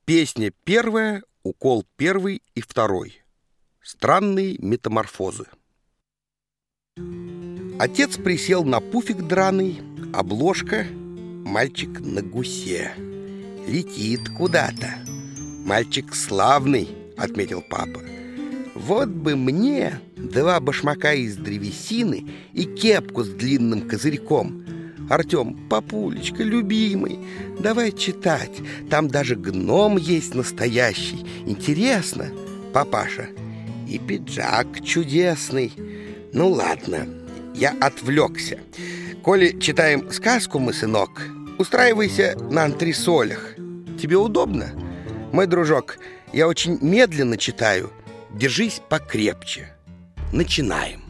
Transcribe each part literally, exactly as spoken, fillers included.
Песня первая, укол первый и второй. Странные метаморфозы. Отец присел на пуфик драный, обложка — мальчик на гусе. Летит куда-то. Мальчик славный, отметил папа. Вот бы мне два башмака из древесины и кепку с длинным козырьком. Артем, папулечка, любимый, давай читать. Там даже гном есть настоящий. Интересно, папаша. И пиджак чудесный. Ну ладно, я отвлекся. Коли читаем сказку мы, сынок, устраивайся на антресолях. Тебе удобно? Мой дружок, я очень медленно читаю. Держись покрепче. Начинаем.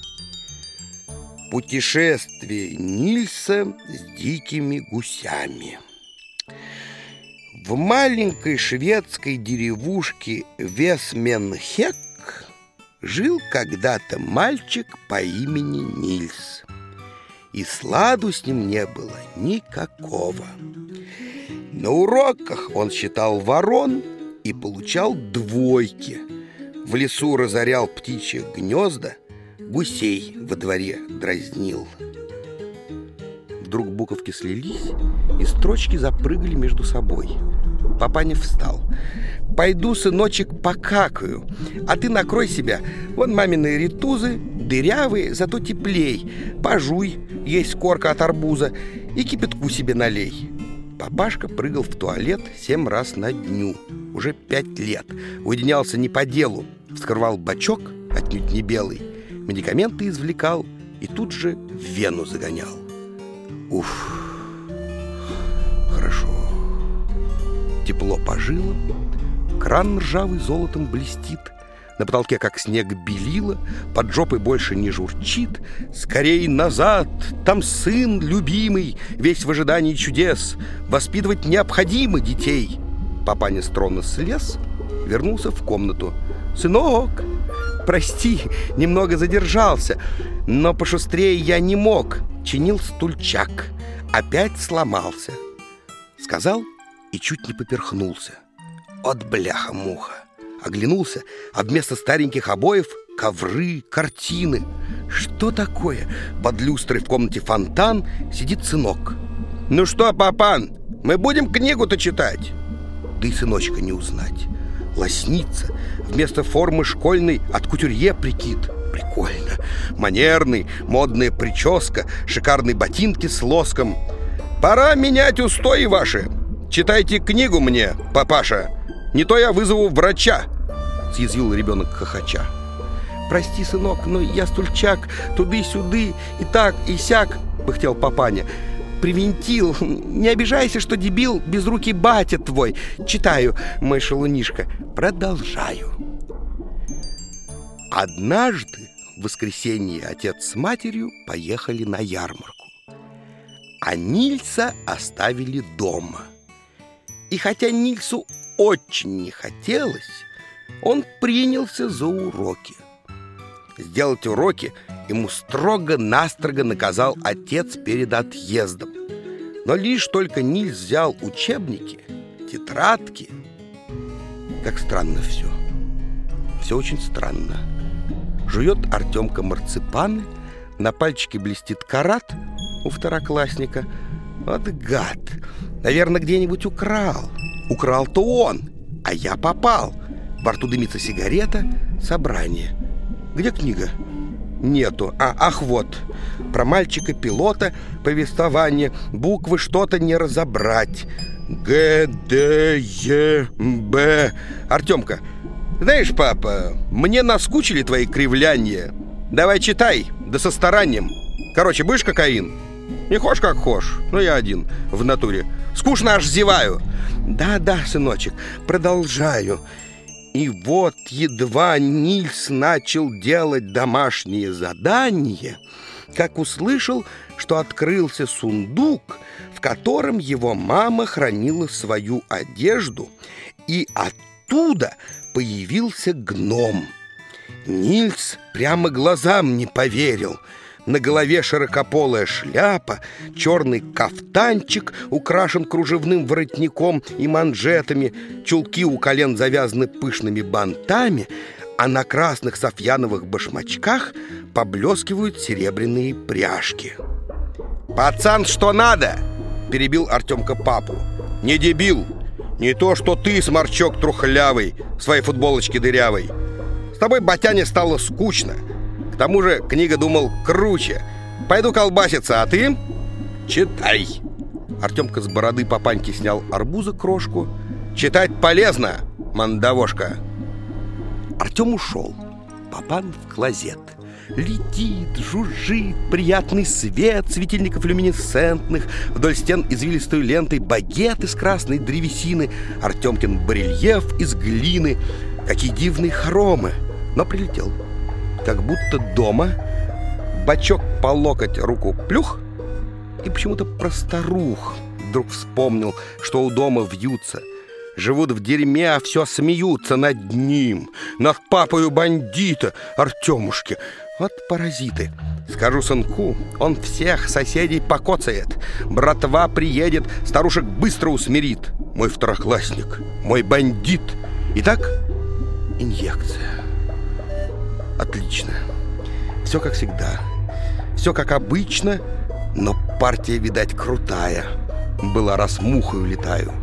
Путешествие Нильса с дикими гусями. В маленькой шведской деревушке Весменхек жил когда-то мальчик по имени Нильс. И сладу с ним не было никакого. На уроках он считал ворон и получал двойки. В лесу разорял птичьи гнезда, гусей во дворе дразнил. Вдруг буковки слились, и строчки запрыгали между собой. Папаня встал. «Пойду, сыночек, покакаю, а ты накрой себя. Вон мамины ритузы, дырявые, зато теплей. Пожуй, есть корка от арбуза, и кипятку себе налей». Папашка прыгал в туалет семь раз на дню. Уже пять лет. Уединялся не по делу. Вскрывал бачок, отнюдь не белый. Медикаменты извлекал и тут же в вену загонял. Уф, хорошо. Тепло по жилам. Кран ржавый золотом блестит. На потолке, как снег, белило. Под жопой больше не журчит. Скорей назад, там сын любимый, весь в ожидании чудес. Воспитывать необходимо детей. Папаня с трона слез, вернулся в комнату. «Сынок, прости, немного задержался, но пошустрее я не мог. Чинил стульчак, опять сломался». Сказал и чуть не поперхнулся. От бляха-муха. Оглянулся, а вместо стареньких обоев ковры, картины. Что такое? Под люстрой в комнате фонтан сидит сынок. «Ну что, папан, мы будем книгу-то читать?» Да и сыночка не узнать. Лосница, вместо формы школьной от кутюрье прикид. Прикольно. Манерный, модная прическа, шикарные ботинки с лоском. «Пора менять устои ваши. Читайте книгу мне, папаша. Не то я вызову врача», — съязвил ребенок хохоча. «Прости, сынок, но я стульчак туды-сюды и так, и сяк», — пыхтел папаня. «Привинтил. Не обижайся, что дебил, безрукий батя твой. Читаю, мой шалунишка. Продолжаю». Однажды в воскресенье отец с матерью поехали на ярмарку, а Нильса оставили дома. И хотя Нильсу очень не хотелось, он принялся за уроки. Сделать уроки ему строго-настрого наказал отец перед отъездом. Но лишь только Нильс взял учебники, тетрадки... Как странно все. Все очень странно. Жует Артемка марципаны, на пальчике блестит карат у второклассника. Вот гад! Наверное, где-нибудь украл. Украл-то он, а я попал. Во рту дымится сигарета, собрание. Где книга? Нету. А, ах, вот. Про мальчика-пилота повествование. Буквы что-то не разобрать. Г, Д, Е, Б. Артемка, знаешь, папа, мне наскучили твои кривляния. Давай читай, да со старанием. Короче, будешь кокаин? Не хошь как хошь, но я один в натуре. Скучно аж зеваю. Да-да, сыночек, продолжаю. И вот едва Нильс начал делать домашние задания, как услышал, что открылся сундук, в котором его мама хранила свою одежду, и оттуда появился гном. Нильс прямо глазам не поверил. На голове широкополая шляпа, черный кафтанчик украшен кружевным воротником и манжетами, чулки у колен завязаны пышными бантами, а на красных софьяновых башмачках поблескивают серебряные пряжки. «Пацан, что надо!» — перебил Артемка папу. «Не дебил! Не то, что ты, сморчок трухлявый, в своей футболочке дырявой. С тобой, батяне, стало скучно. К тому же книга, думал, круче. Пойду колбаситься, а ты? Читай!» Артемка с бороды папаньки снял арбуза крошку. «Читать полезно, мандавошка!» Артем ушел. Папан в клозет. Летит, жужжит, приятный свет светильников люминесцентных, вдоль стен извилистой лентой багет из красной древесины, Артемкин барельеф из глины. Какие дивные хоромы! Но прилетел. Как будто дома. Бачок по локоть, руку плюх. И почему-то про старух вдруг вспомнил, что у дома вьются. Живут в дерьме, а все смеются над ним, над папою бандита, Артемушки. Вот паразиты. Скажу сынку, он всех соседей покоцает. Братва приедет, старушек быстро усмирит. Мой второклассник, мой бандит. Итак, инъекция. Отлично. Все как всегда. Все как обычно, но партия, видать, крутая. Была, раз мухой улетаю.